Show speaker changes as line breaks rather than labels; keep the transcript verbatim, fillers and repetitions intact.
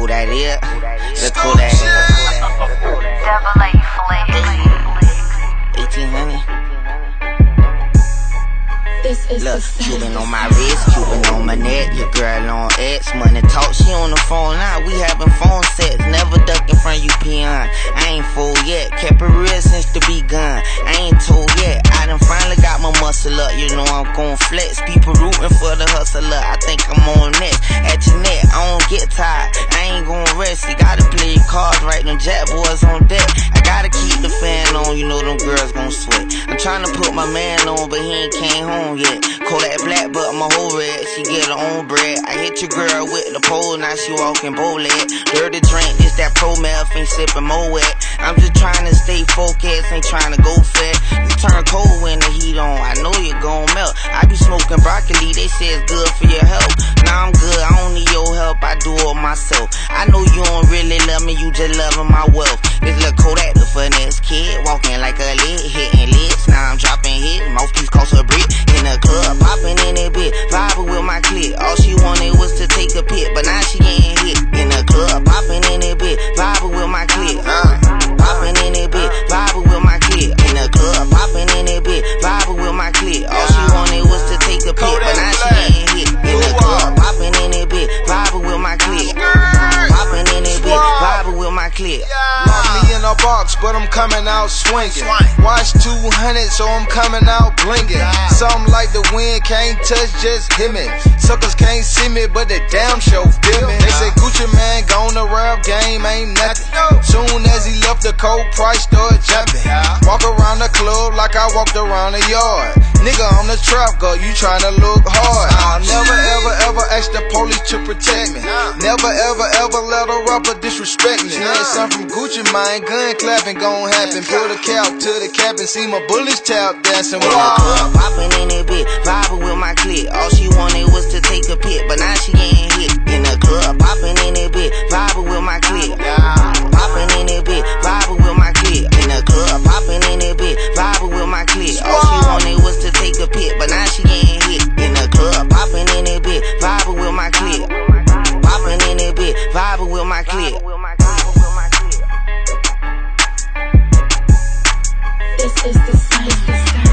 that is. The Kodak.
Double A flick.
eighteen hundred.
This is
Look,
the
Cuban on my wrist, Cuban on my neck. Your girl on X, money talk, she on the phone now. We having phone sets, never ducking from you peon. I ain't full yet, kept it real since the begun. I ain't told yet, I done finally got my muscle up. You know I'm gon' flex, people rooting for the hustler. I think I'm on next. At your neck, I don't get tired, I ain't gon' rest. You gotta play your cards right, them jack boys on deck. I gotta keep the fan on, you know them girls gon' sweat. I'm trying to put my man on, but he ain't came home yet. Kodak black, but my whole red, she get her own bread. I hit your girl with the pole, now she walking bow-leg. Dirty drink, this that pro meth, ain't sipping more wet. I'm just trying to stay focused, ain't trying to go fat. You turn cold when the heat on, I know you gon' melt. I be smoking broccoli, they say it's good for your health. Now I'm good, I don't need your help, I do it myself. I know you don't really love me, you just loving my wealth. This little Kodak, the funniest kid, walking like a lid, hitting lids. Now I'm dropping hit, mouthpiece cost a brick. In the club, popping in that bit, vibing with my clique. All she wanted was to take a pic, but now she getting hit. In the club, popping in that bit, vibing with my clique. Uh, popping in that bit, vibing with my clique. In the club, popping in that bit, vibing with my clique. All she wanted was to take a pic, but now she getting hit. In the club, popping in that bit, vibing with my clique. Popping in that bit, vibing with my clique.
Lock me in a box, but I'm coming out swinging. Watch two hundred, so I'm coming out blinging. Something like the wind can't touch, just hit me. Suckers can't see me, but the damn show feel me. They say Gucci man gone, the rap game ain't nothing. Soon as he left, the cold price started jumping. Walk around the club like I walked around the yard. Nigga, I'm the trap girl, you tryna look hard. I'll never ever ever ask the police to protect me. Never ever ever let a rapper disrespect me. Now it's something from Gucci, mine gun clapping gon' happen. Pull the cap to the cap and see my bullets tap dancing.
Wow. Popping in that bit, vibing with my clique. All she wanted was to take a pic, but now she getting hit. In the club, popping in that bit, vibing with my clique. Popping in that bit, vibing with my clique. In the club, popping in that bit, vibing with my clique. All she wanted was to take a pic, but now she getting hit. In the club, popping in that bit, vibing with my clique. Popping in that bit, vibing with my clique.
This is the sign.